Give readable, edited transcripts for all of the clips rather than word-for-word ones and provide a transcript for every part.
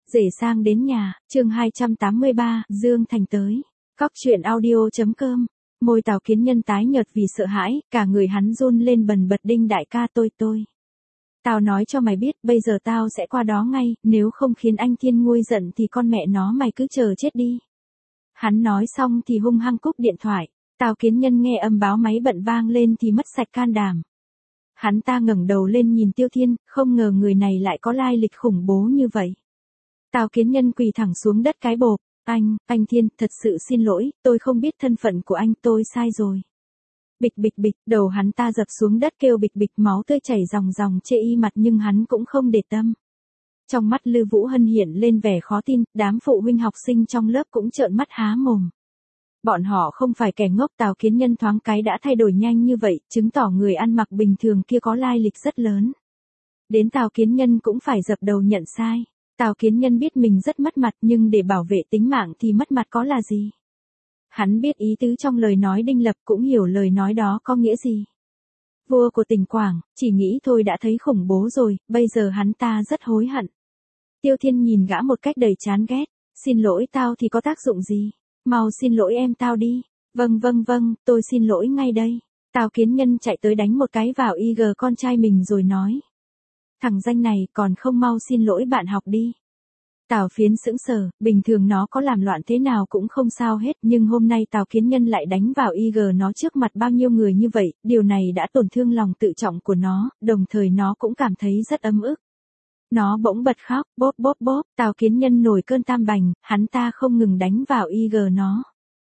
Rể sang đến nhà, chương 283, Dương Thành tới. Cóc truyện audio.com. Môi Tào Kiến Nhân tái nhợt vì sợ hãi, cả người hắn run lên bần bật. Đinh đại ca tôi. Tao nói cho mày biết, bây giờ tao sẽ qua đó ngay, nếu không khiến anh Thiên nguôi giận thì con mẹ nó mày cứ chờ chết đi. Hắn nói xong thì hung hăng cúp điện thoại. Tào Kiến Nhân nghe âm báo máy bận vang lên thì mất sạch can đảm. Hắn ta ngẩng đầu lên nhìn Tiêu Thiên, không ngờ người này lại có lai lịch khủng bố như vậy. Tào Kiến Nhân quỳ thẳng xuống đất cái bộp, anh Thiên, thật sự xin lỗi, tôi không biết thân phận của anh, tôi sai rồi. Bịch bịch bịch, đầu hắn ta dập xuống đất kêu bịch bịch, máu tươi chảy ròng ròng chê y mặt nhưng hắn cũng không để tâm. Trong mắt Lư Vũ Hân hiện lên vẻ khó tin, đám phụ huynh học sinh trong lớp cũng trợn mắt há mồm. Bọn họ không phải kẻ ngốc. Tào Kiến Nhân thoáng cái đã thay đổi nhanh như vậy, chứng tỏ người ăn mặc bình thường kia có lai lịch rất lớn. Đến Tào Kiến Nhân cũng phải dập đầu nhận sai. Tào Kiến Nhân biết mình rất mất mặt nhưng để bảo vệ tính mạng thì mất mặt có là gì. Hắn biết ý tứ trong lời nói Đinh Lập, cũng hiểu lời nói đó có nghĩa gì. Vua của Tỉnh Quảng, chỉ nghĩ thôi đã thấy khủng bố rồi, bây giờ hắn ta rất hối hận. Tiêu Thiên nhìn gã một cách đầy chán ghét. Xin lỗi tao thì có tác dụng gì? Mau xin lỗi em tao đi. Vâng, tôi xin lỗi ngay đây. Tào Kiến Nhân chạy tới đánh một cái vào IG con trai mình rồi nói. Thằng danh này còn không mau xin lỗi bạn học đi. Tào Phiến sững sờ, bình thường nó có làm loạn thế nào cũng không sao hết, nhưng hôm nay Tào Kiến Nhân lại đánh vào IG nó trước mặt bao nhiêu người như vậy, điều này đã tổn thương lòng tự trọng của nó, đồng thời nó cũng cảm thấy rất ấm ức. Nó bỗng bật khóc, bốp, Tào Kiến Nhân nổi cơn tam bành, hắn ta không ngừng đánh vào IG nó.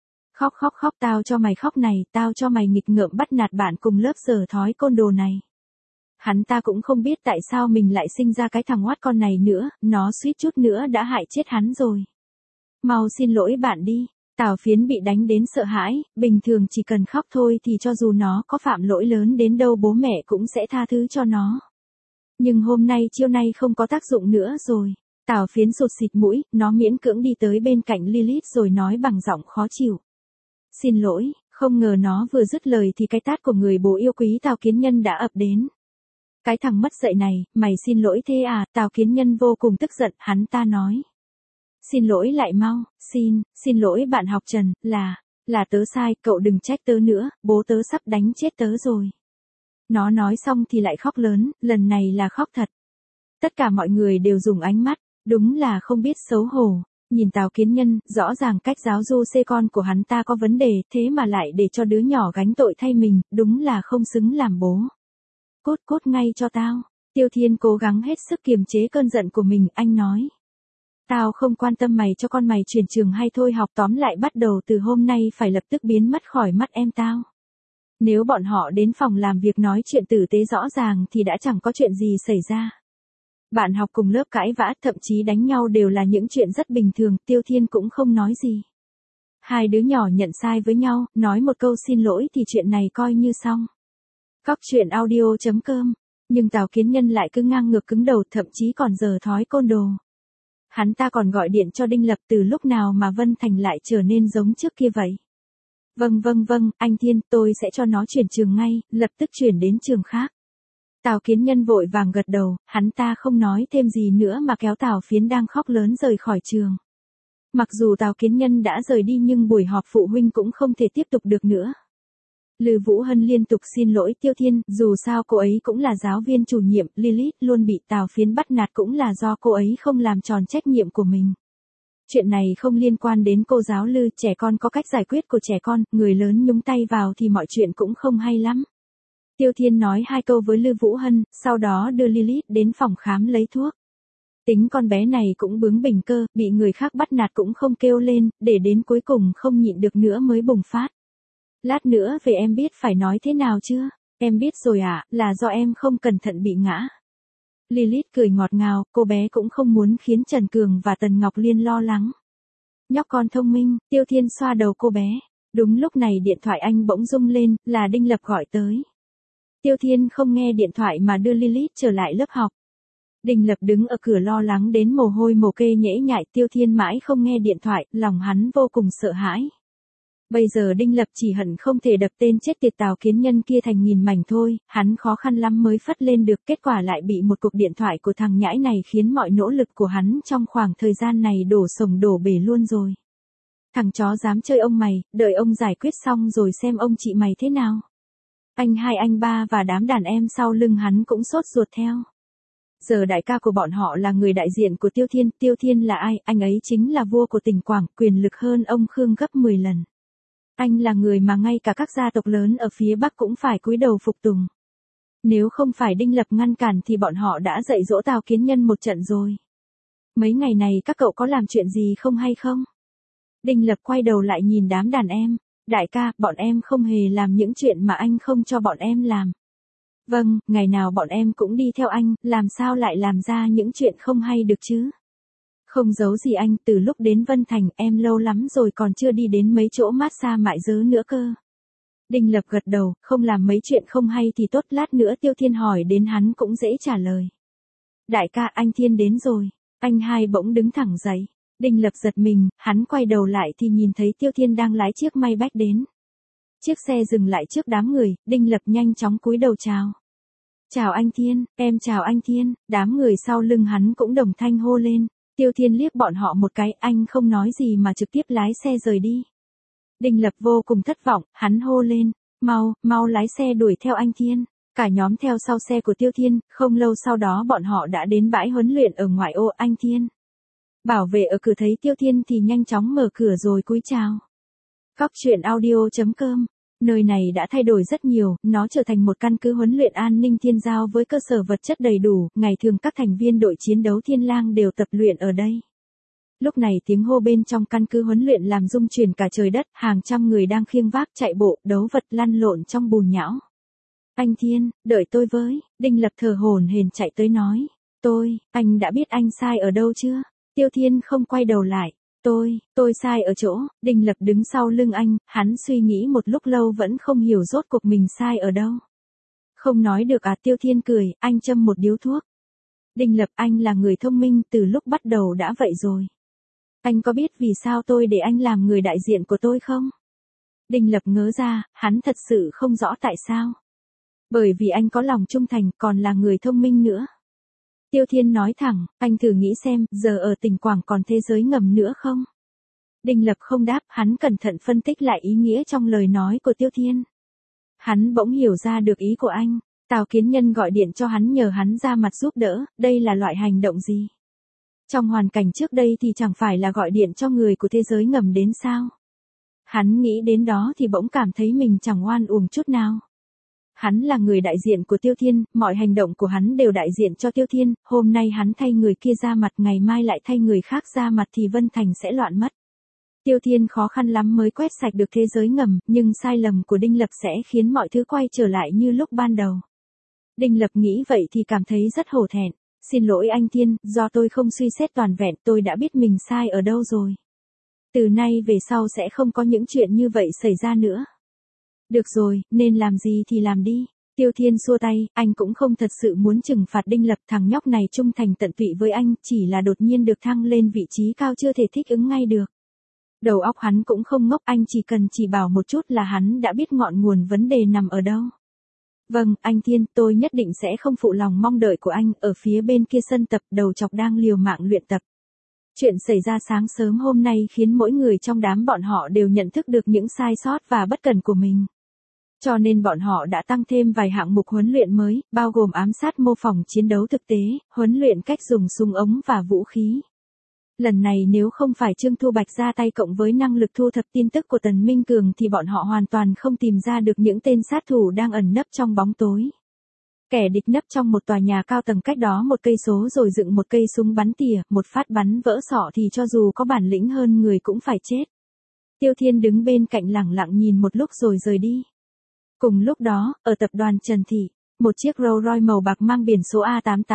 Khóc, tao cho mày khóc này, tao cho mày nghịch ngợm bắt nạt bạn cùng lớp dở thói côn đồ này. Hắn ta cũng không biết tại sao mình lại sinh ra cái thằng oát con này nữa, nó suýt chút nữa đã hại chết hắn rồi. Mau xin lỗi bạn đi. Tào Phiến bị đánh đến sợ hãi, bình thường chỉ cần khóc thôi thì cho dù nó có phạm lỗi lớn đến đâu bố mẹ cũng sẽ tha thứ cho nó. Nhưng hôm nay chiêu này không có tác dụng nữa rồi. Tào Phiến sụt xịt mũi, nó miễn cưỡng đi tới bên cạnh Lilith rồi nói bằng giọng khó chịu. Xin lỗi, không ngờ nó vừa dứt lời thì cái tát của người bố yêu quý Tào Kiến Nhân đã ập đến. Cái thằng mất dạy này, mày xin lỗi thế à? Tào Kiến Nhân vô cùng tức giận, hắn ta nói. Xin lỗi lại mau, xin lỗi bạn học Trần, là tớ sai, cậu đừng trách tớ nữa, bố tớ sắp đánh chết tớ rồi. Nó nói xong thì lại khóc lớn, lần này là khóc thật. Tất cả mọi người đều dùng ánh mắt, đúng là không biết xấu hổ. Nhìn Tào Kiến Nhân, rõ ràng cách giáo du xê con của hắn ta có vấn đề, thế mà lại để cho đứa nhỏ gánh tội thay mình, đúng là không xứng làm bố. Cút ngay cho tao. Tiêu Thiên cố gắng hết sức kiềm chế cơn giận của mình, anh nói. Tao không quan tâm mày cho con mày chuyển trường hay thôi học, tóm lại bắt đầu từ hôm nay phải lập tức biến mất khỏi mắt em tao. Nếu bọn họ đến phòng làm việc nói chuyện tử tế rõ ràng thì đã chẳng có chuyện gì xảy ra. Bạn học cùng lớp cãi vã, thậm chí đánh nhau đều là những chuyện rất bình thường, Tiêu Thiên cũng không nói gì. Hai đứa nhỏ nhận sai với nhau, nói một câu xin lỗi thì chuyện này coi như xong. Cóc truyện audio.com. Nhưng Tào Kiến Nhân lại cứ ngang ngược cứng đầu, thậm chí còn dở thói côn đồ. Hắn ta còn gọi điện cho Đinh Lập, từ lúc nào mà Vân Thành lại trở nên giống trước kia vậy. Vâng, anh Thiên, tôi sẽ cho nó chuyển trường ngay, lập tức chuyển đến trường khác. Tào Kiến Nhân vội vàng gật đầu, hắn ta không nói thêm gì nữa mà kéo Tào Phiến đang khóc lớn rời khỏi trường. Mặc dù Tào Kiến Nhân đã rời đi nhưng buổi họp phụ huynh cũng không thể tiếp tục được nữa. Lư Vũ Hân liên tục xin lỗi Tiêu Thiên, dù sao cô ấy cũng là giáo viên chủ nhiệm, Lilith luôn bị Tào Phiến bắt nạt cũng là do cô ấy không làm tròn trách nhiệm của mình. Chuyện này không liên quan đến cô giáo Lư, trẻ con có cách giải quyết của trẻ con, người lớn nhúng tay vào thì mọi chuyện cũng không hay lắm. Tiêu Thiên nói hai câu với Lư Vũ Hân, sau đó đưa Lilith đến phòng khám lấy thuốc. Tính con bé này cũng bướng bỉnh cơ, bị người khác bắt nạt cũng không kêu lên, để đến cuối cùng không nhịn được nữa mới bùng phát. Lát nữa về em biết phải nói thế nào chưa? Em biết rồi ạ, là do em không cẩn thận bị ngã. Lilith cười ngọt ngào, cô bé cũng không muốn khiến Trần Cường và Tần Ngọc Liên lo lắng. Nhóc con thông minh, Tiêu Thiên xoa đầu cô bé. Đúng lúc này điện thoại anh bỗng rung lên, là Đinh Lập gọi tới. Tiêu Thiên không nghe điện thoại mà đưa Lilith trở lại lớp học. Đinh Lập đứng ở cửa lo lắng đến mồ hôi mồ kê nhễ nhại, Tiêu Thiên mãi không nghe điện thoại, lòng hắn vô cùng sợ hãi. Bây giờ Đinh Lập chỉ hận không thể đập tên chết tiệt Tào Kiến Nhân kia thành nghìn mảnh thôi, hắn khó khăn lắm mới phất lên được, kết quả lại bị một cuộc điện thoại của thằng nhãi này khiến mọi nỗ lực của hắn trong khoảng thời gian này đổ sồng đổ bể luôn rồi. Thằng chó dám chơi ông mày, đợi ông giải quyết xong rồi xem ông chị mày thế nào. Anh hai anh ba và đám đàn em sau lưng hắn cũng sốt ruột theo. Giờ đại ca của bọn họ là người đại diện của Tiêu Thiên là ai, anh ấy chính là vua của tỉnh Quảng, quyền lực hơn ông Khương gấp 10 lần. Anh là người mà ngay cả các gia tộc lớn ở phía Bắc cũng phải cúi đầu phục tùng. Nếu không phải Đinh Lập ngăn cản thì bọn họ đã dạy dỗ Tào Kiến Nhân một trận rồi. Mấy ngày này các cậu có làm chuyện gì không hay không? Đinh Lập quay đầu lại nhìn đám đàn em. Đại ca, bọn em không hề làm những chuyện mà anh không cho bọn em làm. Vâng, ngày nào bọn em cũng đi theo anh, làm sao lại làm ra những chuyện không hay được chứ? Không giấu gì anh, từ lúc đến Vân Thành em lâu lắm rồi còn chưa đi đến mấy chỗ massage mại dớ nữa cơ. Đinh Lập gật đầu, không làm mấy chuyện không hay thì tốt, lát nữa Tiêu Thiên hỏi đến hắn cũng dễ trả lời. Đại ca, anh Thiên đến rồi. Anh hai bỗng đứng thẳng dậy. Đinh Lập giật mình, hắn quay đầu lại thì nhìn thấy Tiêu Thiên đang lái chiếc Maybach đến. Chiếc xe dừng lại trước đám người, Đinh Lập nhanh chóng cúi đầu chào. Chào anh Thiên, em chào anh Thiên, đám người sau lưng hắn cũng đồng thanh hô lên. Tiêu Thiên liếc bọn họ một cái, anh không nói gì mà trực tiếp lái xe rời đi. Đinh Lập vô cùng thất vọng, hắn hô lên, mau lái xe đuổi theo anh Thiên. Cả nhóm theo sau xe của Tiêu Thiên, không lâu sau đó bọn họ đã đến bãi huấn luyện ở ngoại ô. Anh Thiên. Bảo vệ ở cửa thấy Tiêu Thiên thì nhanh chóng mở cửa rồi cúi chào. Cóc truyện audio.com. Nơi này đã thay đổi rất nhiều, nó trở thành một căn cứ huấn luyện an ninh thiên giao với cơ sở vật chất đầy đủ, ngày thường các thành viên đội chiến đấu Thiên Lang đều tập luyện ở đây. Lúc này tiếng hô bên trong căn cứ huấn luyện làm rung chuyển cả trời đất, hàng trăm người đang khiêng vác chạy bộ, đấu vật lăn lộn trong bùn nhão. Anh Thiên, đợi tôi với, Đinh Lập thở hổn hển chạy tới nói. Anh đã biết anh sai ở đâu chưa? Tiêu Thiên không quay đầu lại. Tôi sai ở chỗ, Đinh Lập đứng sau lưng anh, hắn suy nghĩ một lúc lâu vẫn không hiểu rốt cuộc mình sai ở đâu. Không nói được à? Tiêu Thiên cười, anh châm một điếu thuốc. Đinh Lập, anh là người thông minh, từ lúc bắt đầu đã vậy rồi. Anh có biết vì sao tôi để anh làm người đại diện của tôi không? Đinh Lập ngớ ra, hắn thật sự không rõ tại sao. Bởi vì anh có lòng trung thành, còn là người thông minh nữa. Tiêu Thiên nói thẳng, anh thử nghĩ xem, giờ ở tỉnh Quảng còn thế giới ngầm nữa không? Đinh Lập không đáp, hắn cẩn thận phân tích lại ý nghĩa trong lời nói của Tiêu Thiên. Hắn bỗng hiểu ra được ý của anh, Tào Kiến Nhân gọi điện cho hắn nhờ hắn ra mặt giúp đỡ, đây là loại hành động gì? Trong hoàn cảnh trước đây thì chẳng phải là gọi điện cho người của thế giới ngầm đến sao? Hắn nghĩ đến đó thì bỗng cảm thấy mình chẳng oan uổng chút nào. Hắn là người đại diện của Tiêu Thiên, mọi hành động của hắn đều đại diện cho Tiêu Thiên, hôm nay hắn thay người kia ra mặt, ngày mai lại thay người khác ra mặt thì Vân Thành sẽ loạn mất. Tiêu Thiên khó khăn lắm mới quét sạch được thế giới ngầm, nhưng sai lầm của Đinh Lập sẽ khiến mọi thứ quay trở lại như lúc ban đầu. Đinh Lập nghĩ vậy thì cảm thấy rất hổ thẹn. Xin lỗi anh Thiên, do tôi không suy xét toàn vẹn, tôi đã biết mình sai ở đâu rồi. Từ nay về sau sẽ không có những chuyện như vậy xảy ra nữa. Được rồi, nên làm gì thì làm đi. Tiêu Thiên xua tay, anh cũng không thật sự muốn trừng phạt Đinh Lập, thằng nhóc này trung thành tận tụy với anh, chỉ là đột nhiên được thăng lên vị trí cao chưa thể thích ứng ngay được. Đầu óc hắn cũng không ngốc, anh chỉ cần chỉ bảo một chút là hắn đã biết ngọn nguồn vấn đề nằm ở đâu. Vâng, anh Thiên, tôi nhất định sẽ không phụ lòng mong đợi của anh. Ở phía bên kia sân tập, đầu chọc đang liều mạng luyện tập. Chuyện xảy ra sáng sớm hôm nay khiến mỗi người trong đám bọn họ đều nhận thức được những sai sót và bất cẩn của mình. Cho nên bọn họ đã tăng thêm vài hạng mục huấn luyện mới, bao gồm ám sát mô phỏng chiến đấu thực tế, huấn luyện cách dùng súng ống và vũ khí. Lần này nếu không phải Trương Thu Bạch ra tay cộng với năng lực thu thập tin tức của Tần Minh Cường thì bọn họ hoàn toàn không tìm ra được những tên sát thủ đang ẩn nấp trong bóng tối. Kẻ địch nấp trong một tòa nhà cao tầng cách đó 1 cây số rồi dựng một cây súng bắn tỉa, một phát bắn vỡ sọ thì cho dù có bản lĩnh hơn người cũng phải chết. Tiêu Thiên đứng bên cạnh lẳng lặng nhìn một lúc rồi rời đi. Cùng lúc đó, ở tập đoàn Trần Thị, một chiếc Rolls Royce màu bạc mang biển số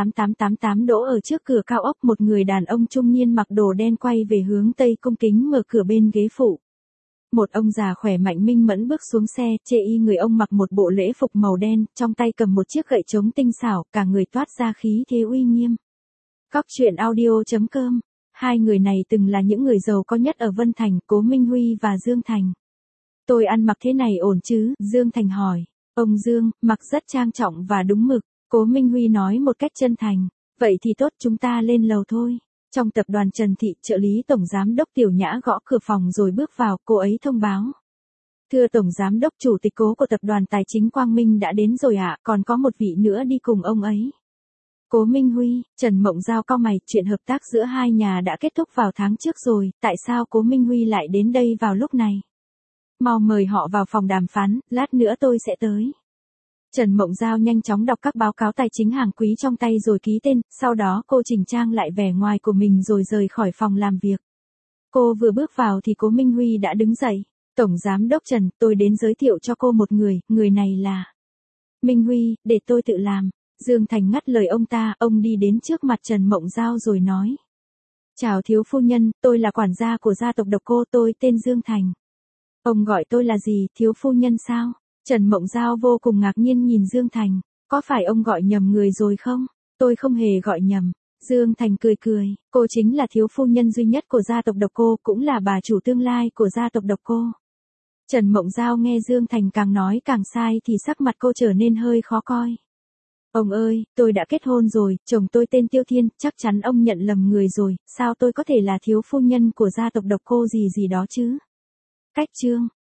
A88888 đỗ ở trước cửa cao ốc, một người đàn ông trung niên mặc đồ đen quay về hướng tây cung kính mở cửa bên ghế phụ. Một ông già khỏe mạnh minh mẫn bước xuống xe, chê y người ông mặc một bộ lễ phục màu đen, trong tay cầm một chiếc gậy trống tinh xảo, cả người toát ra khí thế uy nghiêm. Cóc truyện audio.com. Hai người này từng là những người giàu có nhất ở Vân Thành, Cố Minh Huy và Dương Thành. Tôi ăn mặc thế này ổn chứ? Dương Thành hỏi. Ông Dương, mặc rất trang trọng và đúng mực. Cố Minh Huy nói một cách chân thành. Vậy thì tốt, chúng ta lên lầu thôi. Trong tập đoàn Trần Thị, trợ lý tổng giám đốc Tiểu Nhã gõ cửa phòng rồi bước vào, cô ấy thông báo. Thưa tổng giám đốc, chủ tịch Cố của tập đoàn Tài chính Quang Minh đã đến rồi ạ, còn có một vị nữa đi cùng ông ấy. Cố Minh Huy, Trần Mộng Giao cau mày, chuyện hợp tác giữa hai nhà đã kết thúc vào tháng trước rồi, tại sao Cố Minh Huy lại đến đây vào lúc này? Mau mời họ vào phòng đàm phán, lát nữa tôi sẽ tới. Trần Mộng Giao nhanh chóng đọc các báo cáo tài chính hàng quý trong tay rồi ký tên, sau đó cô chỉnh trang lại vẻ ngoài của mình rồi rời khỏi phòng làm việc. Cô vừa bước vào thì Cố Minh Huy đã đứng dậy. Tổng giám đốc Trần, tôi đến giới thiệu cho cô một người, người này là... Minh Huy, để tôi tự làm. Dương Thành ngắt lời ông ta, ông đi đến trước mặt Trần Mộng Giao rồi nói. Chào thiếu phu nhân, tôi là quản gia của gia tộc Độc Cô, tôi tên Dương Thành. Ông gọi tôi là gì, thiếu phu nhân sao? Trần Mộng Giao vô cùng ngạc nhiên nhìn Dương Thành. Có phải ông gọi nhầm người rồi không? Tôi không hề gọi nhầm. Dương Thành cười cười, cô chính là thiếu phu nhân duy nhất của gia tộc Độc Cô, cũng là bà chủ tương lai của gia tộc Độc Cô. Trần Mộng Giao nghe Dương Thành càng nói càng sai thì sắc mặt cô trở nên hơi khó coi. Ông ơi, tôi đã kết hôn rồi, chồng tôi tên Tiêu Thiên, chắc chắn ông nhận lầm người rồi, sao tôi có thể là thiếu phu nhân của gia tộc Độc Cô gì gì đó chứ? Cách chương